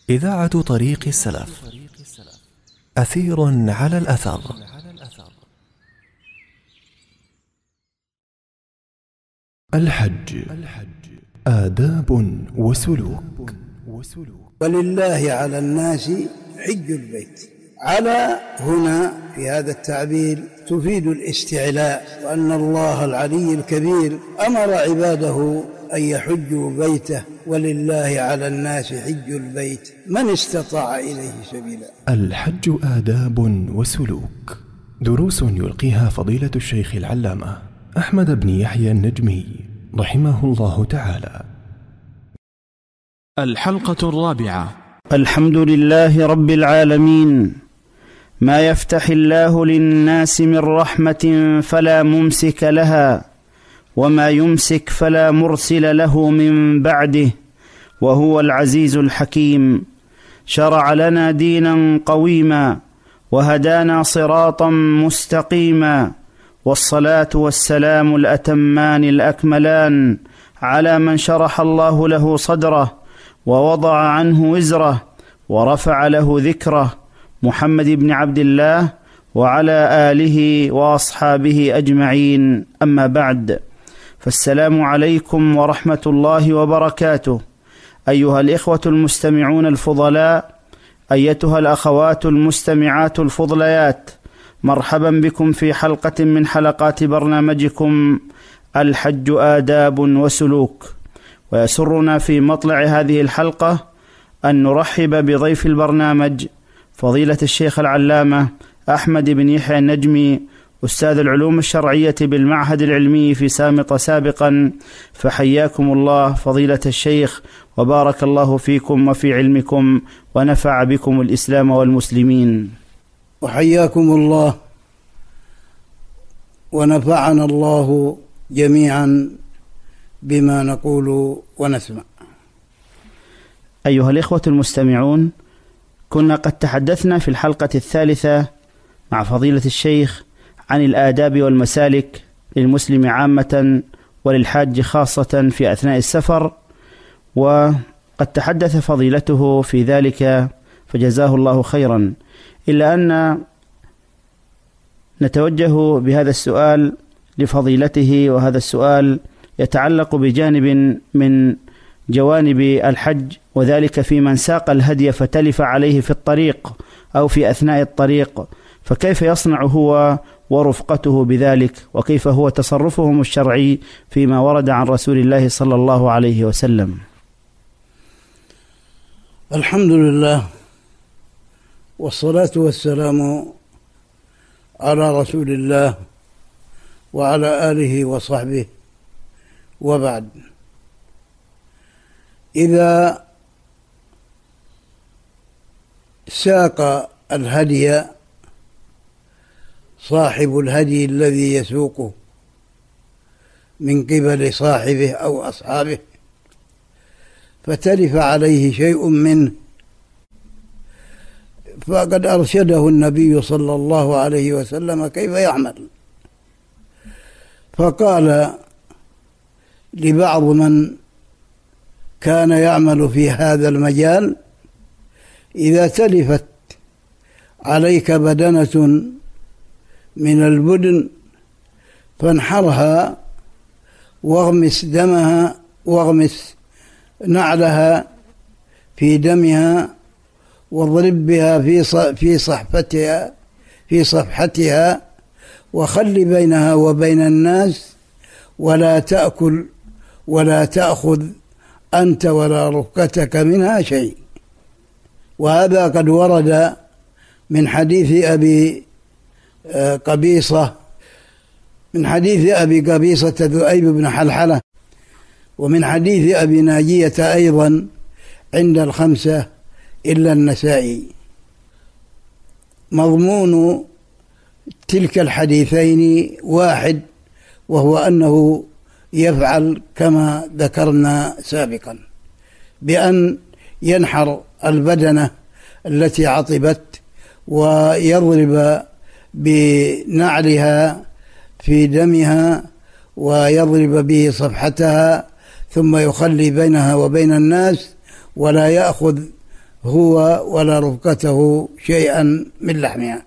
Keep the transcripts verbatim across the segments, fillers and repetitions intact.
إذاعة طريق السلف، أثير على الأثر. الحج، آداب وسلوك. ولله على الناس حج البيت. على هنا في هذا التعبير تفيد الاستعلاء، وأن الله العلي الكبير أمر عباده أن يحجوا بيته، ولله على الناس حج البيت من استطاع إليه سبيلا. الحج آداب وسلوك، دروس يلقيها فضيلة الشيخ العلامة أحمد بن يحيى النجمي رحمه الله تعالى. الحلقة الرابعة. الحمد لله رب العالمين. ما يفتح الله للناس من رحمة فلا ممسك لها، وما يمسك فلا مرسل له من بعده، وهو العزيز الحكيم. شرع لنا دينا قويما وهدانا صراطا مستقيما، والصلاة والسلام الأتمان الأكملان على من شرح الله له صدره ووضع عنه وزره ورفع له ذكره، محمد بن عبد الله وعلى آله وأصحابه أجمعين. أما بعد، فالسلام عليكم ورحمة الله وبركاته. أيها الإخوة المستمعون الفضلاء، أيتها الأخوات المستمعات الفضليات، مرحبا بكم في حلقة من حلقات برنامجكم الحج آداب وسلوك. ويسرنا في مطلع هذه الحلقة أن نرحب بضيف البرنامج فضيلة الشيخ العلامة أحمد بن يحيى النجمي، أستاذ العلوم الشرعية بالمعهد العلمي في سامطة سابقا. فحياكم الله فضيلة الشيخ، وبارك الله فيكم وفي علمكم، ونفع بكم الإسلام والمسلمين. وحياكم الله ونفعنا الله جميعا بما نقول ونسمع. أيها الإخوة المستمعون، كنا قد تحدثنا في الحلقة الثالثة مع فضيلة الشيخ عن الآداب والمسالك للمسلم عامة وللحاج خاصة في أثناء السفر، وقد تحدث فضيلته في ذلك فجزاه الله خيرا، إلا أن نتوجه بهذا السؤال لفضيلته، وهذا السؤال يتعلق بجانب من جوانب الحج، وذلك في من ساق الهدي فتلف عليه في الطريق أو في أثناء الطريق، فكيف يصنع هو ورفقته بذلك، وكيف هو تصرفهم الشرعي فيما ورد عن رسول الله صلى الله عليه وسلم؟ الحمد لله، والصلاة والسلام على رسول الله وعلى آله وصحبه، وبعد. إذا ساق الهدي صاحب الهدي الذي يسوقه من قبل صاحبه أو أصحابه فتلف عليه شيء منه، فقد أرشده النبي صلى الله عليه وسلم كيف يعمل، فقال لبعض من كان يعمل في هذا المجال: إذا تلفت عليك بدنة من البدن فانحرها واغمس دمها واغمس نعلها في دمها، واضرب بها في في صحفتها في صفحتها، وخل بينها وبين الناس، ولا تأكل ولا تأخذ أنت ولا رفقتك منها شيء. وهذا قد ورد من حديث أبي قبيصة من حديث أبي قبيصة ذؤيب بن حلحلة، ومن حديث أبي ناجية أيضا عند الخمسة إلا النسائي. مضمون تلك الحديثين واحد، وهو أنه يفعل كما ذكرنا سابقا، بأن ينحر البدنة التي عطبت ويضرب بنعلها في دمها ويضرب به صفحتها، ثم يخلي بينها وبين الناس، ولا يأخذ هو ولا رفقته شيئا من لحمها.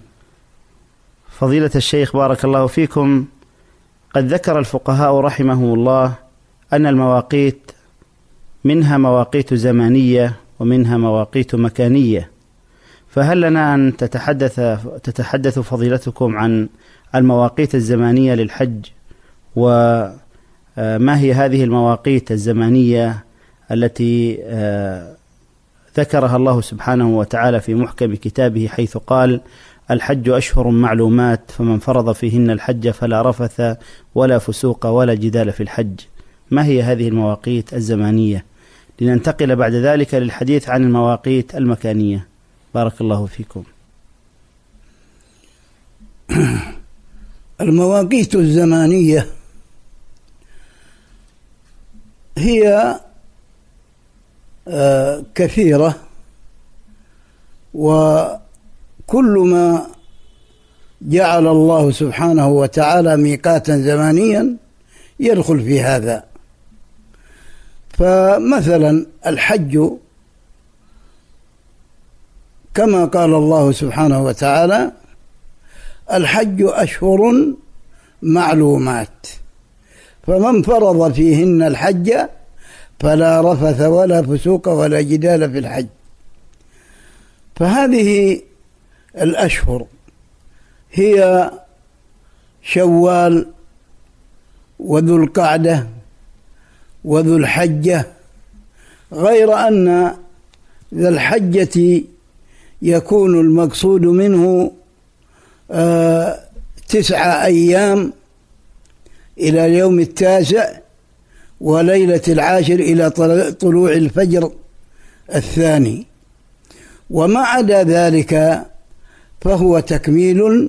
فضيلة الشيخ بارك الله فيكم، قد ذكر الفقهاء رحمهم الله أن المواقيت منها مواقيت زمانية ومنها مواقيت مكانية، فهل لنا أن تتحدث تتحدث فضيلتكم عن المواقيت الزمانية للحج، وما هي هذه المواقيت الزمانية التي ذكرها الله سبحانه وتعالى في محكم كتابه حيث قال: الحج أشهر معلومات فمن فرض فيهن الحج فلا رفث ولا فسوق ولا جدال في الحج. ما هي هذه المواقيت الزمانية؟ لننتقل بعد ذلك للحديث عن المواقيت المكانية. بارك الله فيكم. المواقيت الزمانية هي كثيرة، وكل ما جعل الله سبحانه وتعالى ميقاتا زمانيا يدخل في هذا. فمثلا الحج كما قال الله سبحانه وتعالى: الحج أشهر معلومات فمن فرض فيهن الحج فلا رفث ولا فسوق ولا جدال في الحج. فهذه الأشهر هي شوال وذو القعدة وذو الحجة، غير أن ذا الحجة يكون المقصود منه آه تسعة أيام إلى اليوم التاسع، وليلة العاشر إلى طلوع الفجر الثاني، وما عدا ذلك فهو تكميل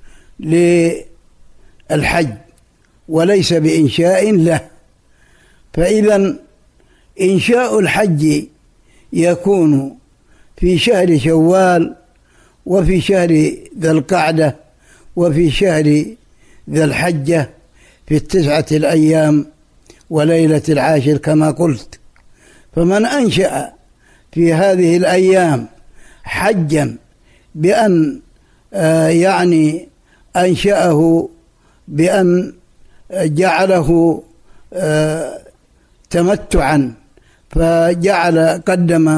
للحج وليس بإنشاء له. فإذا إنشاء الحج يكون في شهر شوال وفي شهر ذي القعدة وفي شهر ذي الحجة في التسعة الأيام وليلة العاشر كما قلت. فمن أنشأ في هذه الأيام حجا بأن آه يعني أنشأه بأن جعله آه تمتعا، فجعل قدم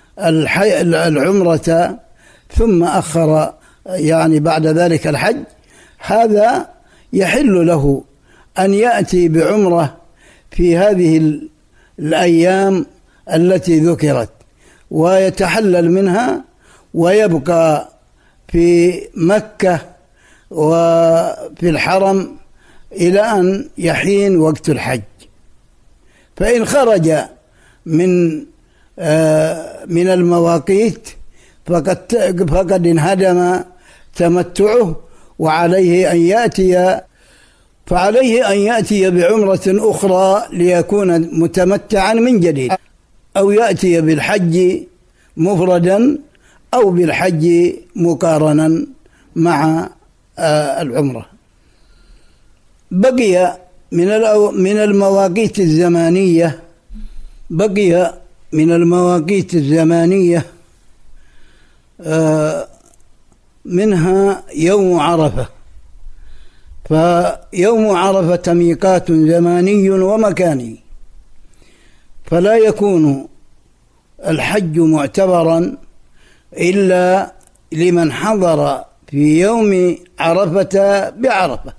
العمرة ثم أخر يعني بعد ذلك الحج، هذا يحل له أن يأتي بعمرة في هذه الأيام التي ذكرت ويتحلل منها ويبقى في مكة وفي الحرم إلى أن يحين وقت الحج. فإن خرج من من المواقيت فقد فقد انهدم تمتعه، وعليه أن يأتي فعليه أن يأتي بعمرة أخرى ليكون متمتعا من جديد، أو يأتي بالحج مفردا أو بالحج مقارنا مع العمرة. بقي من من المواقيت الزمانية بقي من المواقيت الزمانية منها يوم عرفة. فيوم عرفة ميقات زماني ومكاني، فلا يكون الحج معتبرا إلا لمن حضر في يوم عرفة بعرفة.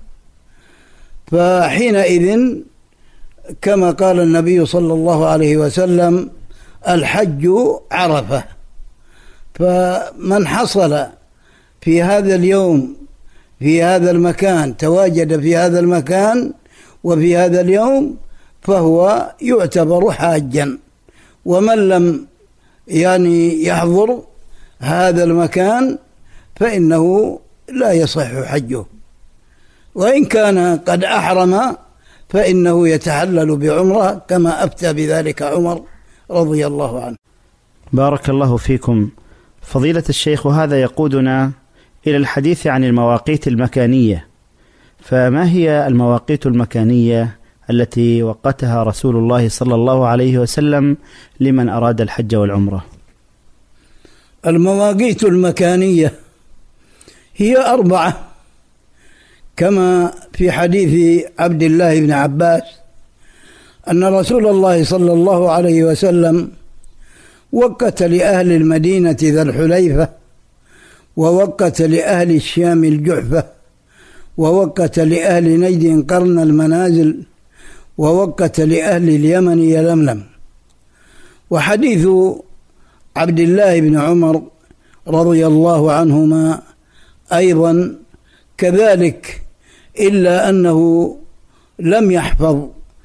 فحينئذ كما قال النبي صلى الله عليه وسلم: الحج عرفة. فمن حصل في هذا اليوم في هذا المكان تواجد في هذا المكان وفي هذا اليوم فهو يعتبر حاجا، ومن لم يعني يحضر هذا المكان فإنه لا يصح حجه، وإن كان قد أحرم فإنه يتحلل بعمرة كما أفتى بذلك عمر رضي الله عنه. بارك الله فيكم فضيلة الشيخ، وهذا يقودنا إلى الحديث عن المواقيت المكانية. فما هي المواقيت المكانية التي وقتها رسول الله صلى الله عليه وسلم لمن أراد الحج والعمرة؟ المواقيت المكانية هي أربعة، كما في حديث عبد الله بن عباس أن رسول الله صلى الله عليه وسلم وقت لأهل المدينة ذا الحليفة، ووقت لأهل الشام الجحفة، ووقت لأهل نجد قرن المنازل، ووقت لأهل اليمن يلملم. وحديث عبد الله بن عمر رضي الله عنهما أيضا كذلك، إلا أنه لم يحفظ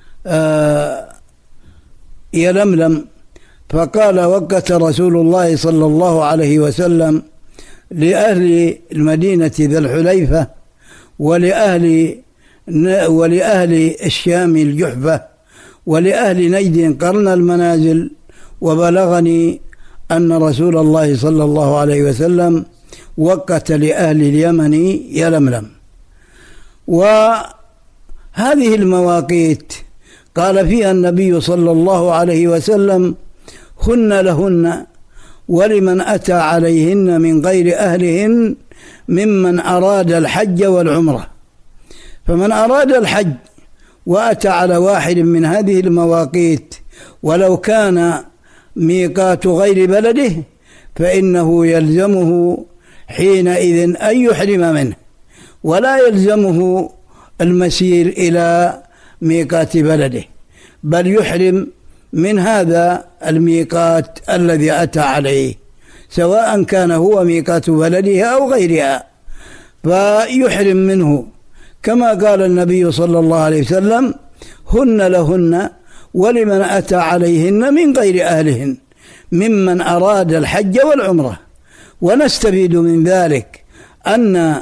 يلملم، فقال وقت رسول الله صلى الله عليه وسلم لأهل المدينة ذا الحليفة ولأهل ولأهل الشام الجحفة ولأهل نجد قرن المنازل، وبلغني أن رسول الله صلى الله عليه وسلم وقت لأهل اليمن يلملم. وهذه المواقيت قال فيها النبي صلى الله عليه وسلم هن لهن ولمن أتى عليهن من غير أهلهن ممن أراد الحج والعمرة. فمن أراد الحج وأتى على واحد من هذه المواقيت ولو كان ميقات غير بلده فإنه يلزمه حينئذ أن يحرم منه، ولا يلزمه المسير إلى ميقات بلده، بل يحرم من هذا الميقات الذي أتى عليه، سواء كان هو ميقات بلده أو غيرها، فيحرم منه، كما قال النبي صلى الله عليه وسلم هن لهن ولمن أتى عليهن من غير أهلهن ممن أراد الحج والعمرة. ونستفيد من ذلك أن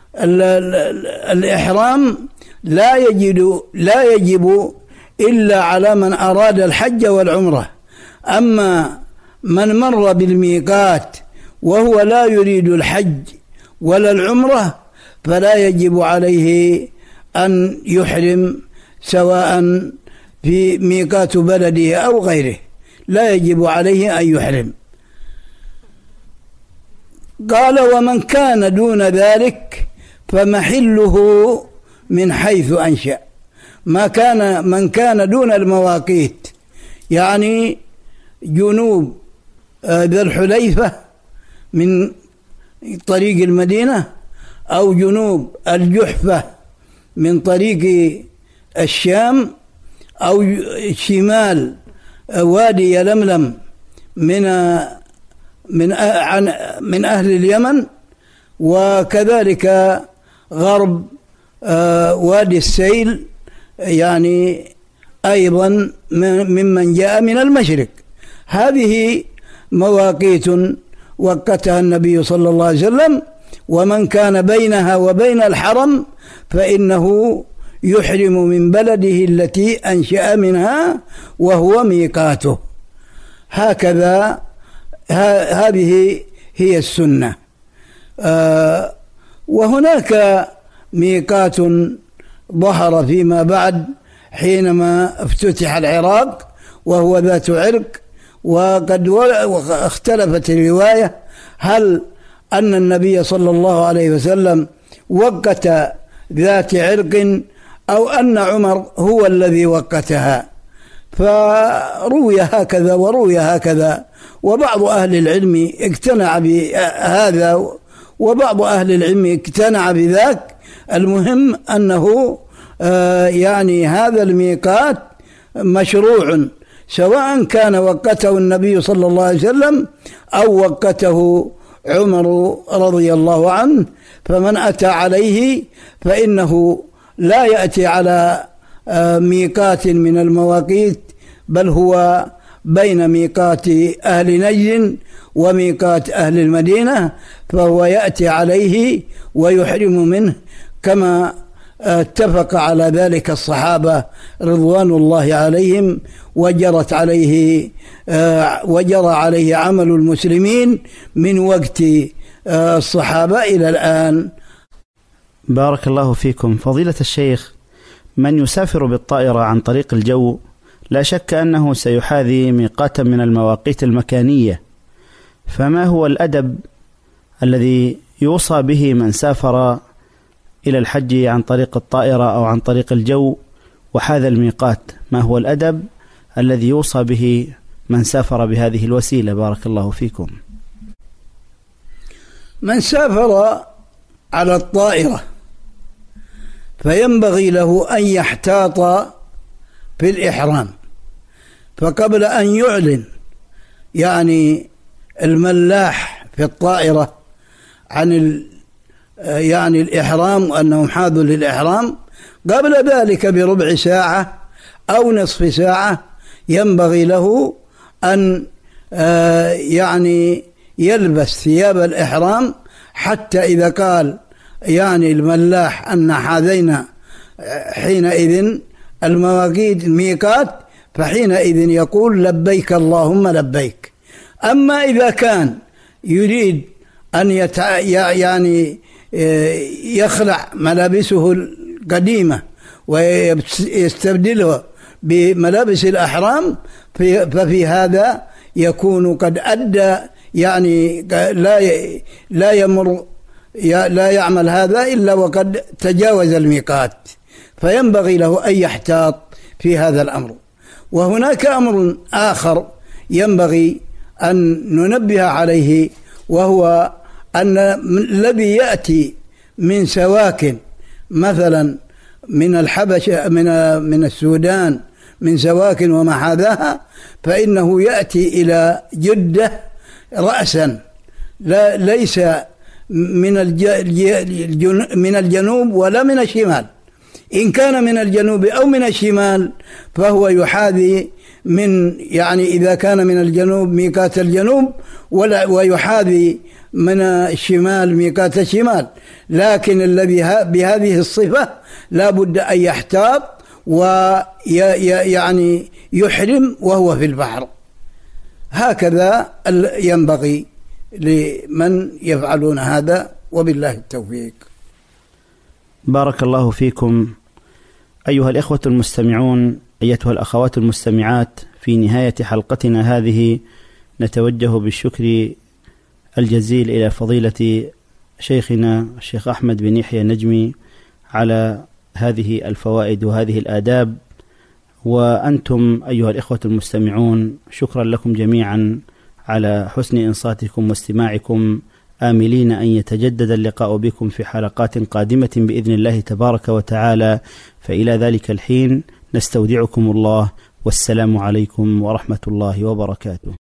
الإحرام لا يجب لا يجب إلا على من أراد الحج والعمرة، أما من مر بالميقات وهو لا يريد الحج ولا العمرة فلا يجب عليه أن يحرم، سواء في ميقات بلده أو غيره، لا يجب عليه أن يحرم. قال ومن كان دون ذلك فمحله من حيث أنشأ. ما كان من كان دون المواقيت، يعني جنوب ذا الحليفة من طريق المدينة، أو جنوب الجحفة من طريق الشام، أو شمال وادي يلملم من من من أهل اليمن، وكذلك غرب وادي السيل يعني أيضا ممن جاء من المشرق. هذه مواقيت وقتها النبي صلى الله عليه وسلم، ومن كان بينها وبين الحرم فإنه يحرم من بلده التي أنشأ منها وهو ميقاته. هكذا هذه هي السنة. آه وهناك ميقات ظهر فيما بعد حينما افتتح العراق وهو ذات عرق، وقد اختلفت الرواية هل أن النبي صلى الله عليه وسلم وقت ذات عرق أو أن عمر هو الذي وقتها، فروي هكذا وروي هكذا، وبعض أهل العلم اقتنع بهذا وبعض أهل العلم اقتنع بذاك. المهم أنه يعني هذا الميقات مشروع، سواء كان وقته النبي صلى الله عليه وسلم أو وقته عمر رضي الله عنه. فمن أتى عليه فإنه لا يأتي على ميقات من المواقيت، بل هو بين ميقات أهل نجد وميقات أهل المدينة، فهو يأتي عليه ويحرم منه، كما اتفق على ذلك الصحابة رضوان الله عليهم، وجرت عليه وجرى عليه عمل المسلمين من وقت الصحابة إلى الآن. بارك الله فيكم. فضيلة الشيخ، من يسافر بالطائرة عن طريق الجو لا شك أنه سيحاذي ميقاتا من المواقيت المكانية، فما هو الأدب الذي يوصى به من سافر إلى الحج عن طريق الطائرة أو عن طريق الجو وحاذا الميقات؟ ما هو الأدب الذي يوصى به من سافر بهذه الوسيلة؟ بارك الله فيكم. من سافر على الطائرة فينبغي له أن يحتاط في الإحرام، فقبل أن يعلن يعني الملاح في الطائرة عن ال يعني الإحرام وأنهم حاذوا للإحرام، قبل ذلك بربع ساعة أو نصف ساعة ينبغي له أن يعني يلبس ثياب الإحرام، حتى إذا قال يعني الملاح أن حاذينا حينئذ المواقيت الميقات، فحينئذ يقول لبيك اللهم لبيك. أما إذا كان يريد أن يتع... يعني يخلع ملابسه القديمة ويستبدلها بملابس الأحرام، ففي هذا يكون قد أدى يعني لا لا يمر لا يعمل هذا إلا وقد تجاوز الميقات، فينبغي له أن يحتاط في هذا الأمر. وهناك أمر آخر ينبغي أن ننبه عليه، وهو أن الذي يأتي من سواكن مثلا من الحبشة من من السودان من سواكن وما حاذاها، فإنه يأتي إلى جدة رأسا، لا ليس من من الجنوب ولا من الشمال. إن كان من الجنوب أو من الشمال فهو يحاذي من يعني إذا كان من الجنوب ميقات الجنوب ولا ويحاذي من الشمال ميقات الشمال، لكن الذي بهذه الصفة لا بد أن يحتاط ويعني يحرم وهو في البحر. هكذا ينبغي لمن يفعلون هذا، وبالله التوفيق. بارك الله فيكم. أيها الإخوة المستمعون، أيتها الأخوات المستمعات، في نهاية حلقتنا هذه نتوجه بالشكر الجزيل إلى فضيلة شيخنا الشيخ أحمد بن يحيى النجمي على هذه الفوائد وهذه الآداب. وأنتم أيها الإخوة المستمعون شكرا لكم جميعا على حسن إنصاتكم واستماعكم، آملين أن يتجدد اللقاء بكم في حلقات قادمة بإذن الله تبارك وتعالى. فإلى ذلك الحين نستودعكم الله، والسلام عليكم ورحمة الله وبركاته.